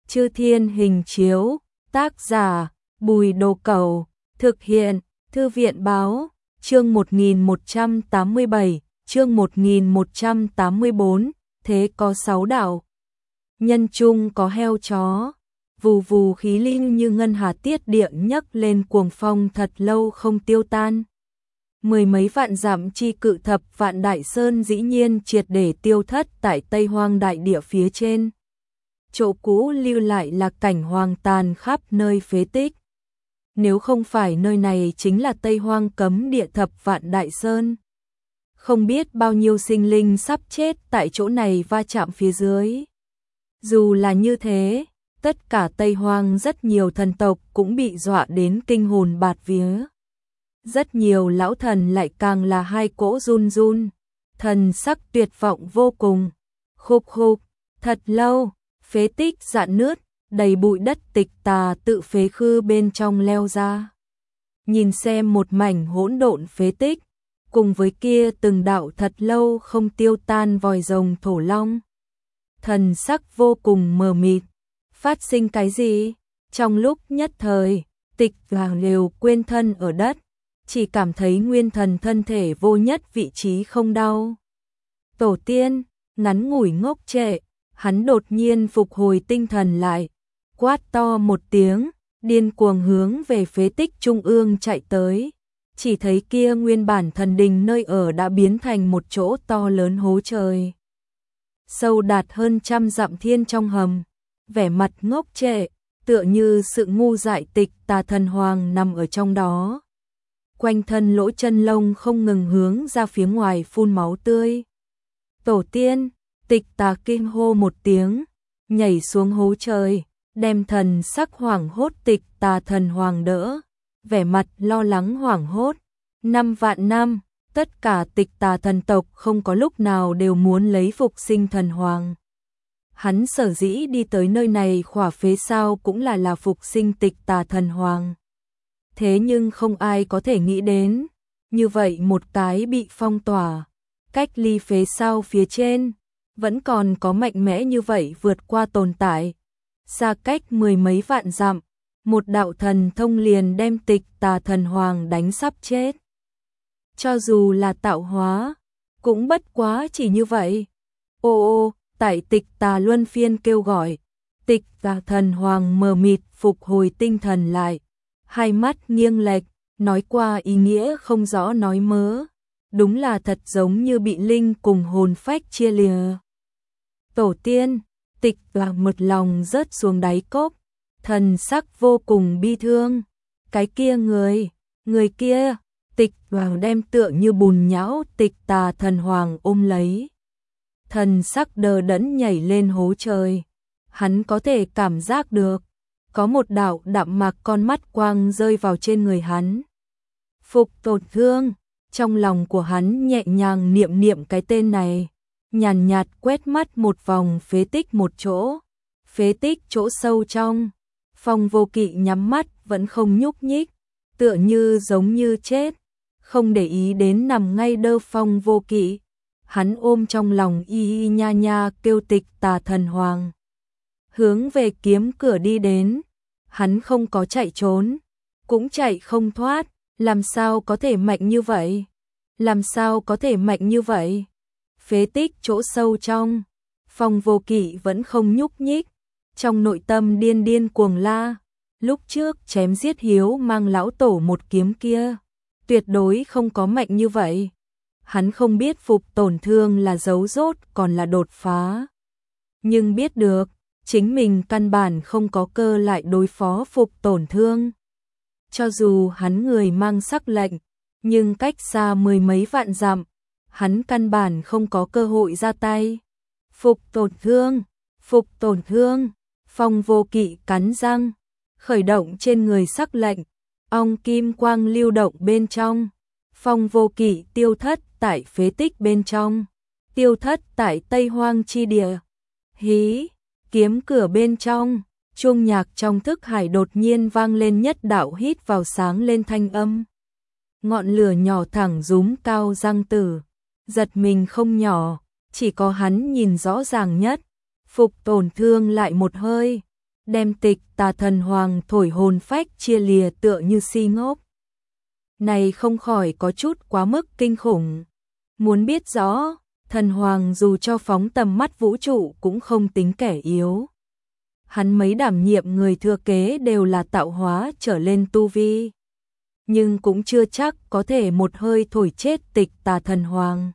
Chư Thiên Hình Chiếu, tác giả Bùi Đồ Cẩu, thực hiện Thư viện Báo, chương 1187, chương 1184, thế có 6 đạo. Nhân chung có heo chó, vù vù khí linh như ngân hà tiết địa nhấc lên cuồng phong thật lâu không tiêu tan. Mười mấy vạn dặm chi cự thập vạn đại sơn dĩ nhiên triệt để tiêu thất tại Tây Hoang đại địa phía trên. Chỗ cũ lưu lại là cảnh hoang tàn khắp nơi phế tích. Nếu không phải nơi này chính là Tây Hoang cấm địa thập vạn đại sơn, không biết bao nhiêu sinh linh sắp chết tại chỗ này va chạm phía dưới. Dù là như thế, tất cả Tây Hoang rất nhiều thần tộc cũng bị dọa đến kinh hồn bạt vía. Rất nhiều lão thần lại càng là hai cỗ run run, thần sắc tuyệt vọng vô cùng. Khục khục, thật lâu, phế tích rạn nứt, đầy bụi đất tịch tà tự phế khư bên trong leo ra. Nhìn xem một mảnh hỗn độn phế tích, cùng với kia từng đạo thật lâu không tiêu tan vòi rồng thổ long. Thần sắc vô cùng mờ mịt, phát sinh cái gì? Trong lúc nhất thời, Tịch và đều quên thân ở đất, chỉ cảm thấy nguyên thần thân thể vô nhất vị trí không đau. Tổ tiên, ngắn ngủi ngốc trệ, hắn đột nhiên phục hồi tinh thần lại, quát to một tiếng, điên cuồng hướng về phế tích trung ương chạy tới. Chỉ thấy kia nguyên bản thần đình nơi ở đã biến thành một chỗ to lớn hố trời. Sâu đạt hơn 100 dặm thiên trong hầm, vẻ mặt ngốc trệ, tựa như sự ngu dại Tịch Tà thần hoàng nằm ở trong đó. Quanh thân lỗ chân lông không ngừng hướng ra phía ngoài phun máu tươi. Tổ tiên, Tịch Tà kinh hô một tiếng, nhảy xuống hố trời, đem thần sắc hoảng hốt Tịch Tà thần hoàng đỡ, vẻ mặt lo lắng hoảng hốt. 5 vạn năm, tất cả Tịch Tà thần tộc không có lúc nào đều muốn lấy phục sinh thần hoàng. Hắn sở dĩ đi tới nơi này khỏa phế sao cũng là phục sinh Tịch Tà thần hoàng. Thế nhưng không ai có thể nghĩ đến, như vậy một cái bị phong tỏa, cách ly phế sao phía trên, vẫn còn có mạnh mẽ như vậy vượt qua tồn tại. Xa cách mười mấy vạn dặm, một đạo thần thông liền đem Tịch Tà thần hoàng đánh sắp chết. Cho dù là tạo hóa, cũng bất quá chỉ như vậy. Ô, tại Tịch Tà luân phiên kêu gọi, Tịch Tà thần hoàng mờ mịt phục hồi tinh thần lại, hai mắt nghiêng lệch, nói qua ý nghĩa không rõ nói mớ, đúng là thật giống như bị linh cùng hồn phách chia lìa. Tổ tiên, Tịch Tà một lòng rớt xuống đáy cốc, thần sắc vô cùng bi thương. Cái kia người kia, Tịch Tà đem tựa như bùn nhão Tịch Tà thần hoàng ôm lấy. Thần sắc đờ đẫn nhảy lên hố trời, hắn có thể cảm giác được, có một đạo đạm mạc con mắt quang rơi vào trên người hắn. Phục tổn thương, trong lòng của hắn nhẹ nhàng niệm niệm cái tên này, nhàn nhạt quét mắt một vòng phế tích một chỗ, phế tích chỗ sâu trong, Phong Vô Kỵ nhắm mắt vẫn không nhúc nhích, tựa như giống như chết, không để ý đến nằm ngay đơ Phong Vô Kỵ, hắn ôm trong lòng y nha nha kêu Tịch Tà thần hoàng, hướng về kiếm cửa đi đến. Hắn không có chạy trốn, cũng chạy không thoát, làm sao có thể mạnh như vậy? Làm sao có thể mạnh như vậy? Phế tích chỗ sâu trong, Phong Vô Kỵ vẫn không nhúc nhích, trong nội tâm điên điên cuồng la, lúc trước chém giết Hiếu Mang lão tổ một kiếm kia, tuyệt đối không có mạnh như vậy. Hắn không biết phục tổn thương là dấu rốt còn là đột phá, nhưng biết được chính mình căn bản không có cơ lại đối phó phục tổn thương. Cho dù hắn người mang sắc lệnh, nhưng cách xa mười mấy vạn dặm, hắn căn bản không có cơ hội ra tay. Phục tổn thương, Phong Vô Kỵ cắn răng, khởi động trên người sắc lệnh, ong kim quang lưu động bên trong. Phong Vô Kỵ tiêu thất tại phế tích bên trong, tiêu thất tại Tây Hoang chi địa. Hí! Kiếm cửa bên trong, chuông nhạc trong thức hải đột nhiên vang lên nhất đạo hít vào sáng lên thanh âm. Ngọn lửa nhỏ thẳng rúm cao răng tử, giật mình không nhỏ, chỉ có hắn nhìn rõ ràng nhất. Phục tổn thương lại một hơi, đem Tịch Tà thần hoàng thổi hồn phách chia lìa tựa như si ngốc. Này không khỏi có chút quá mức kinh khủng. Muốn biết rõ, thần hoàng dù cho phóng tầm mắt vũ trụ cũng không tính kẻ yếu. Hắn mấy đảm nhiệm người thừa kế đều là tạo hóa trở lên tu vi, nhưng cũng chưa chắc có thể một hơi thổi chết Tịch Tà thần hoàng.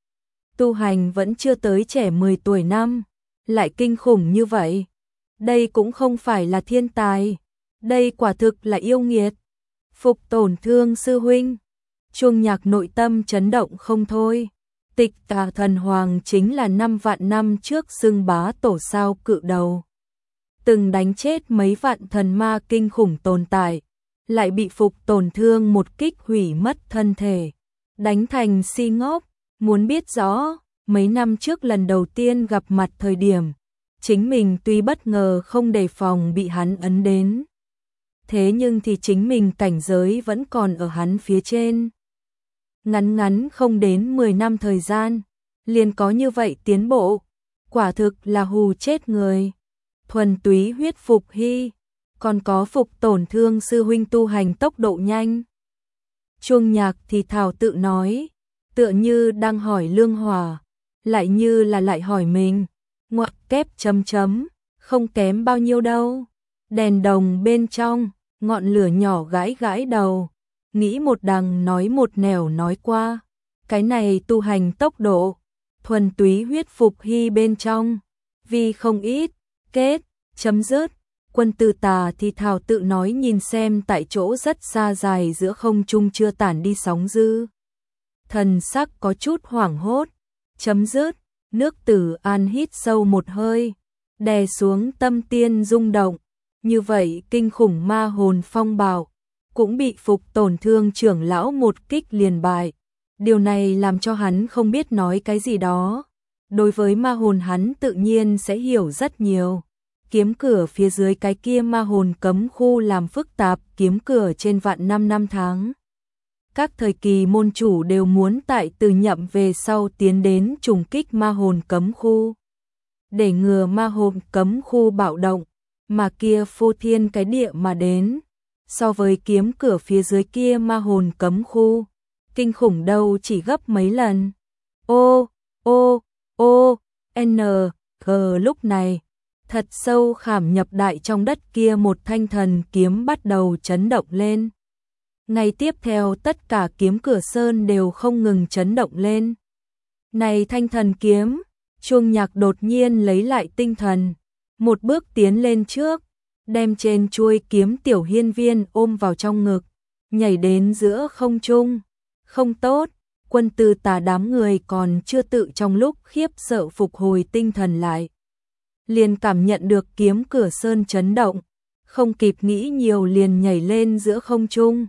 Tu hành vẫn chưa tới trẻ 10 tuổi năm, lại kinh khủng như vậy. Đây cũng không phải là thiên tài, đây quả thực là yêu nghiệt. Phục Tổn Thương sư huynh. Chuông Nhạc nội tâm chấn động không thôi. Tịch Tà thần hoàng chính là 5 vạn năm trước xưng bá tổ sao cự đầu, từng đánh chết mấy vạn thần ma kinh khủng tồn tại, lại bị Phục Tổn Thương một kích hủy mất thân thể, đánh thành si ngốc. Muốn biết rõ, mấy năm trước lần đầu tiên gặp mặt thời điểm, chính mình tuy bất ngờ không đề phòng bị hắn ấn đến, thế nhưng thì chính mình cảnh giới vẫn còn ở hắn phía trên. Ngắn ngắn không đến 10 năm thời gian, liền có như vậy tiến bộ, quả thực là hù chết người. Thuần túy huyết Phục Hy, còn có Phục Tổn Thương sư huynh tu hành tốc độ nhanh. Chuông Nhạc thì thào tự nói, tựa như đang hỏi Lương Hòa, lại như là lại hỏi mình. Ngoặc kép chấm chấm, không kém bao nhiêu đâu. Đèn đồng bên trong, ngọn lửa nhỏ gãi gãi đầu, nghĩ một đằng nói một nẻo nói qua. Cái này tu hành tốc độ, thuần túy huyết Phục Hy bên trong, vì không ít, kết, chấm dứt. Quân Tư Tà thì thào tự nói nhìn xem tại chỗ rất xa dài giữa không trung chưa tản đi sóng dư. Thần sắc có chút hoảng hốt, chấm dứt. Nước Tử An hít sâu một hơi, đè xuống tâm tiên rung động, như vậy kinh khủng ma hồn phong bạo cũng bị Phục Tổn Thương trưởng lão một kích liền bại. Điều này làm cho hắn không biết nói cái gì đó. Đối với ma hồn hắn tự nhiên sẽ hiểu rất nhiều. Kiếm cửa phía dưới cái kia ma hồn cấm khu làm phức tạp, kiếm cửa trên vạn năm tháng. Các thời kỳ môn chủ đều muốn tại từ nhậm về sau tiến đến trùng kích ma hồn cấm khu, để ngừa ma hồn cấm khu bạo động, mà kia phô thiên cái địa mà đến. So với kiếm cửa phía dưới kia ma hồn cấm khu, kinh khủng đâu chỉ gấp mấy lần. N, G lúc này, thật sâu khảm nhập đại trong đất kia một thanh thần kiếm bắt đầu chấn động lên. Ngày tiếp theo tất cả kiếm cửa sơn đều không ngừng chấn động lên. Này thanh thần kiếm, Chuông Nhạc đột nhiên lấy lại tinh thần, một bước tiến lên trước, đem trên chuôi kiếm Tiểu Hiên Viên ôm vào trong ngực, nhảy đến giữa không trung. Không tốt, Quân Tư Tà đám người còn chưa tự trong lúc khiếp sợ phục hồi tinh thần lại, liền cảm nhận được kiếm cửa sơn chấn động, không kịp nghĩ nhiều liền nhảy lên giữa không trung.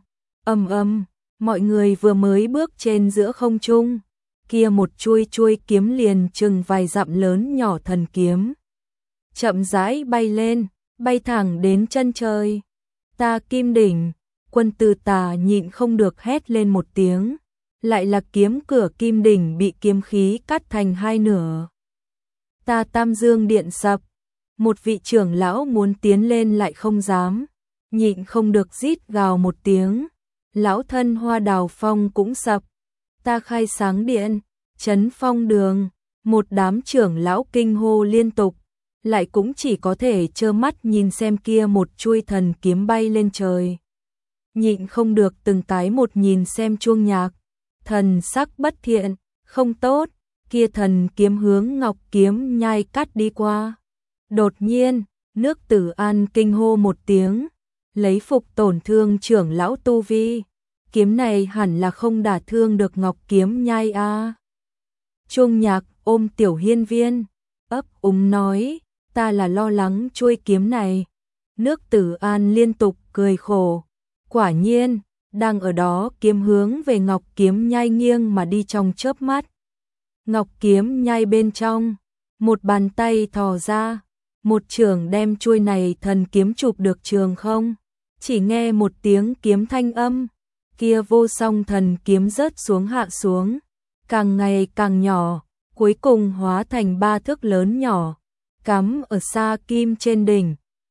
Mọi người vừa mới bước trên giữa không trung, kia một chuôi kiếm liền chừng vài dặm lớn nhỏ thần kiếm, chậm rãi bay lên, bay thẳng đến chân trời. Ta Kim Đỉnh, Quân Tư Tà nhịn không được hét lên một tiếng, lại là kiếm cửa Kim Đỉnh bị kiếm khí cắt thành hai nửa. Ta Tam Dương Điện sập, một vị trưởng lão muốn tiến lên lại không dám, nhịn không được rít gào một tiếng. Lão thân Hoa Đào Phong cũng sập. Ta Khai Sáng Điện, Trấn Phong Đường, một đám trưởng lão kinh hô liên tục, lại cũng chỉ có thể trơ mắt nhìn xem kia một chuôi thần kiếm bay lên trời. Nhịn không được từng cái một nhìn xem Chuông Nhạc, thần sắc bất thiện, không tốt, kia thần kiếm hướng Ngọc Kiếm Nhai cắt đi qua. Đột nhiên, Nước Tử An kinh hô một tiếng, lấy Phục Tổn Thương trưởng lão tu vi, kiếm này hẳn là không đả thương được Ngọc Kiếm Nhai a. Chuông Nhạc ôm Tiểu Hiên Viên, ấp úng nói, ta là lo lắng chuôi kiếm này. Nước Tử An liên tục cười khổ, quả nhiên, đang ở đó kiếm hướng về Ngọc Kiếm Nhai nghiêng mà đi trong chớp mắt. Ngọc Kiếm Nhai bên trong, một bàn tay thò ra, một chưởng đem chuôi này thần kiếm chụp được trường không. Chỉ nghe một tiếng kiếm thanh âm, kia vô song thần kiếm rớt xuống hạ xuống, càng ngày càng nhỏ, cuối cùng hóa thành 3 thước lớn nhỏ, cắm ở xa kim trên đỉnh.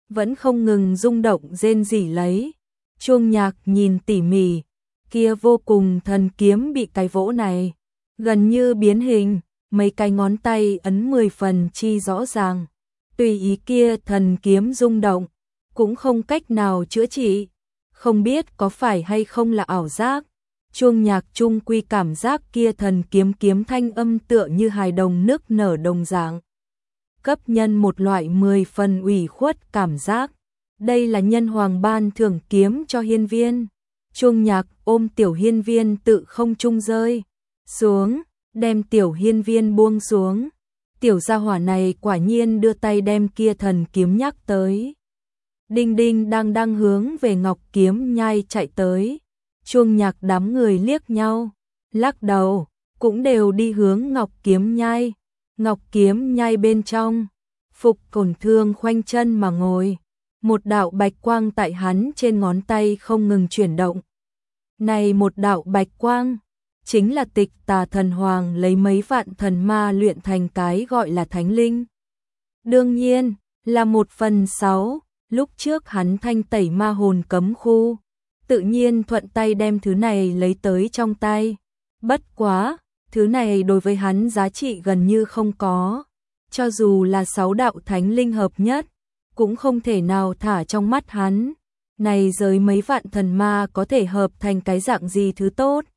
vẫn không ngừng rung động rên rỉ lấy. Chuông Nhạc nhìn tỉ mỉ, kia vô cùng thần kiếm bị cái vỗ này gần như biến hình, mấy cái ngón tay ấn 10 phần chi rõ ràng. Tùy ý kia thần kiếm rung động, cũng không cách nào chữa trị, không biết có phải hay không là ảo giác. Chuông Nhạc chung quy cảm giác kia thần kiếm kiếm thanh âm tựa như hài đồng nức nở đồng dạng, cấp nhân một loại 10 phần ủy khuất cảm giác. Đây là nhân hoàng ban thưởng kiếm cho hiên viên. Chuông Nhạc ôm tiểu hiên viên tự không trung rơi xuống, đem tiểu hiên viên buông xuống. Tiểu gia hỏa này quả nhiên đưa tay đem kia thần kiếm nhắc tới. Đinh đinh đang hướng về Ngọc Kiếm Nhai chạy tới. Chuông Nhạc đám người liếc nhau, lắc đầu, cũng đều đi hướng Ngọc Kiếm Nhai. Ngọc Kiếm Nhai bên trong, Phục Cổn Thương khoanh chân mà ngồi, một đạo bạch quang tại hắn trên ngón tay không ngừng chuyển động. Này một đạo bạch quang, chính là Tịch Tà Thần Hoàng lấy mấy vạn thần ma luyện thành cái gọi là thánh linh. Đương nhiên, là 1/6, lúc trước hắn thanh tẩy ma hồn cấm khu, tự nhiên thuận tay đem thứ này lấy tới trong tay. Bất quá, thứ này đối với hắn giá trị gần như không có, cho dù là 6 đạo thánh linh hợp nhất, cũng không thể nào thả trong mắt hắn. Này giới mấy vạn thần ma có thể hợp thành cái dạng gì thứ tốt?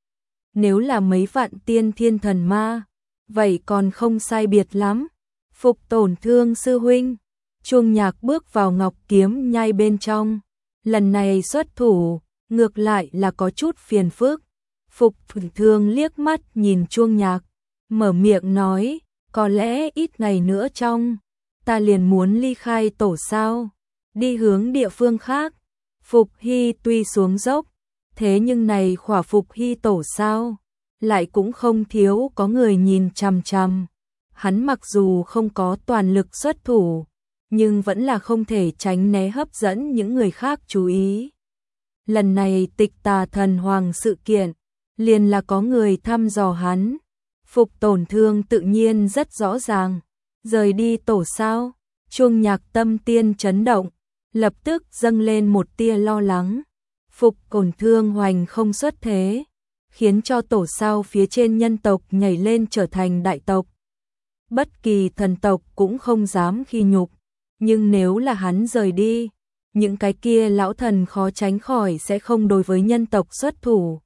Nếu là mấy vạn tiên thiên thần ma, vậy còn không sai biệt lắm. Phục Tổn Thương sư huynh, Chuông Nhạc bước vào Ngọc Kiếm Nhai bên trong, lần này xuất thủ, ngược lại là có chút phiền phức. Phục Tổn Thương liếc mắt nhìn Chuông Nhạc, mở miệng nói, có lẽ ít ngày nữa trong, ta liền muốn ly khai tổ sao, đi hướng địa phương khác. Phục Hy tuy xuống dốc, thế nhưng này khỏa Phục Hy tổ sao, lại cũng không thiếu có người nhìn chằm chằm. Hắn mặc dù không có toàn lực xuất thủ, nhưng vẫn là không thể tránh né hấp dẫn những người khác chú ý. Lần này Tịch Tà Thần Hoàng sự kiện, liền là có người thăm dò hắn. Phục Tổn Thương tự nhiên rất rõ ràng, rời đi tổ sao. Chuông Nhạc tâm tiên chấn động, lập tức dâng lên một tia lo lắng. Phục Tổn Thương hoành không xuất thế, khiến cho tổ sao phía trên nhân tộc nhảy lên trở thành đại tộc. Bất kỳ thần tộc cũng không dám khi nhục, nhưng nếu là hắn rời đi, những cái kia lão thần khó tránh khỏi sẽ không đối với nhân tộc xuất thủ.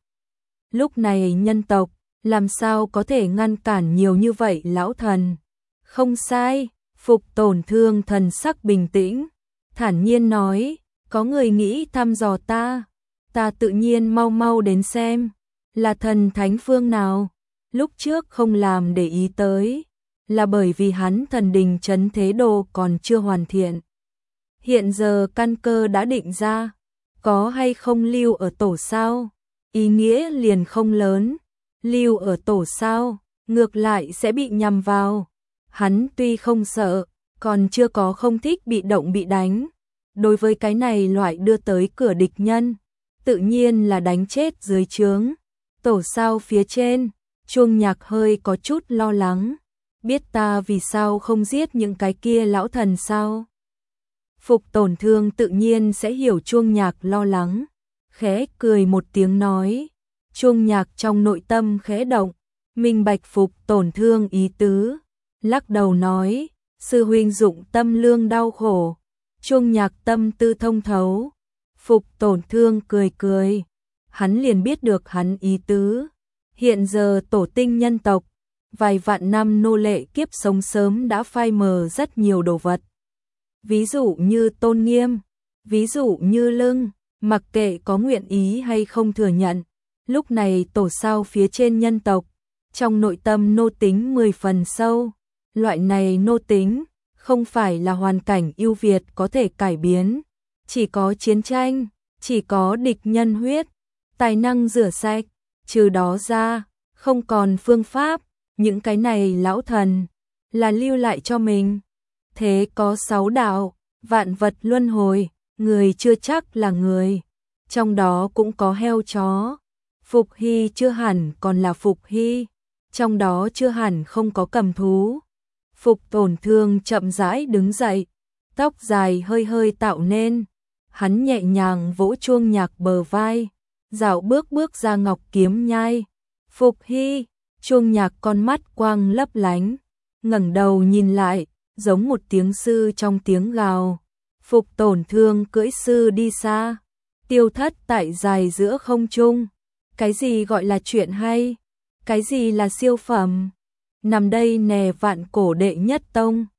Lúc này nhân tộc, làm sao có thể ngăn cản nhiều như vậy lão thần? Không sai, Phục Tổn Thương thần sắc bình tĩnh, thản nhiên nói, có người nghĩ thăm dò ta, ta tự nhiên mau mau đến xem, là thần thánh phương nào. Lúc trước không làm để ý tới, là bởi vì hắn thần đình trấn thế đồ còn chưa hoàn thiện. Hiện giờ căn cơ đã định ra, có hay không lưu ở tổ sao, ý nghĩa liền không lớn. Lưu ở tổ sao, ngược lại sẽ bị nhằm vào. Hắn tuy không sợ, còn chưa có không thích bị động bị đánh. Đối với cái này loại đưa tới cửa địch nhân, tự nhiên là đánh chết dưới trướng. Tổ sao phía trên, Chuông Nhạc hơi có chút lo lắng. Biết ta vì sao không giết những cái kia lão thần sao? Phục Tổn Thương tự nhiên sẽ hiểu Chuông Nhạc lo lắng, khẽ cười một tiếng nói. Chuông Nhạc trong nội tâm khẽ động, minh bạch Phục Tổn Thương ý tứ, lắc đầu nói, sư huynh dụng tâm lương đau khổ. Chuông Nhạc tâm tư thông thấu, Phục Tổn Thương cười cười, hắn liền biết được hắn ý tứ. Hiện giờ tổ tinh nhân tộc, vài vạn năm nô lệ kiếp sống sớm đã phai mờ rất nhiều đồ vật. Ví dụ như tôn nghiêm, ví dụ như lưng, mặc kệ có nguyện ý hay không thừa nhận. Lúc này tổ sao phía trên nhân tộc, trong nội tâm nô tính 10 phần sâu. Loại này nô tính, không phải là hoàn cảnh ưu việt có thể cải biến. Chỉ có chiến tranh, chỉ có địch nhân huyết, tài năng rửa sạch, trừ đó ra, không còn phương pháp. Những cái này lão thần, là lưu lại cho mình. Thế có 6 đạo, vạn vật luân hồi, người chưa chắc là người. Trong đó cũng có heo chó. Phục Hy chưa hẳn còn là Phục Hy, trong đó chưa hẳn không có cầm thú. Phục Tổn Thương chậm rãi đứng dậy, tóc dài hơi hơi tạo nên. Hắn nhẹ nhàng vỗ chuông nhạc bờ vai, dạo bước bước ra Ngọc Kiếm Nhai. Phục Hy, chuông nhạc con mắt quang lấp lánh, ngẩng đầu nhìn lại, giống một tiếng sư trong tiếng gào. Phục Tổn Thương cưỡi sư đi xa, tiêu thất tại dài giữa không trung. Cái gì gọi là chuyện hay? Cái gì là siêu phẩm? Nằm đây nè vạn cổ đệ nhất tông.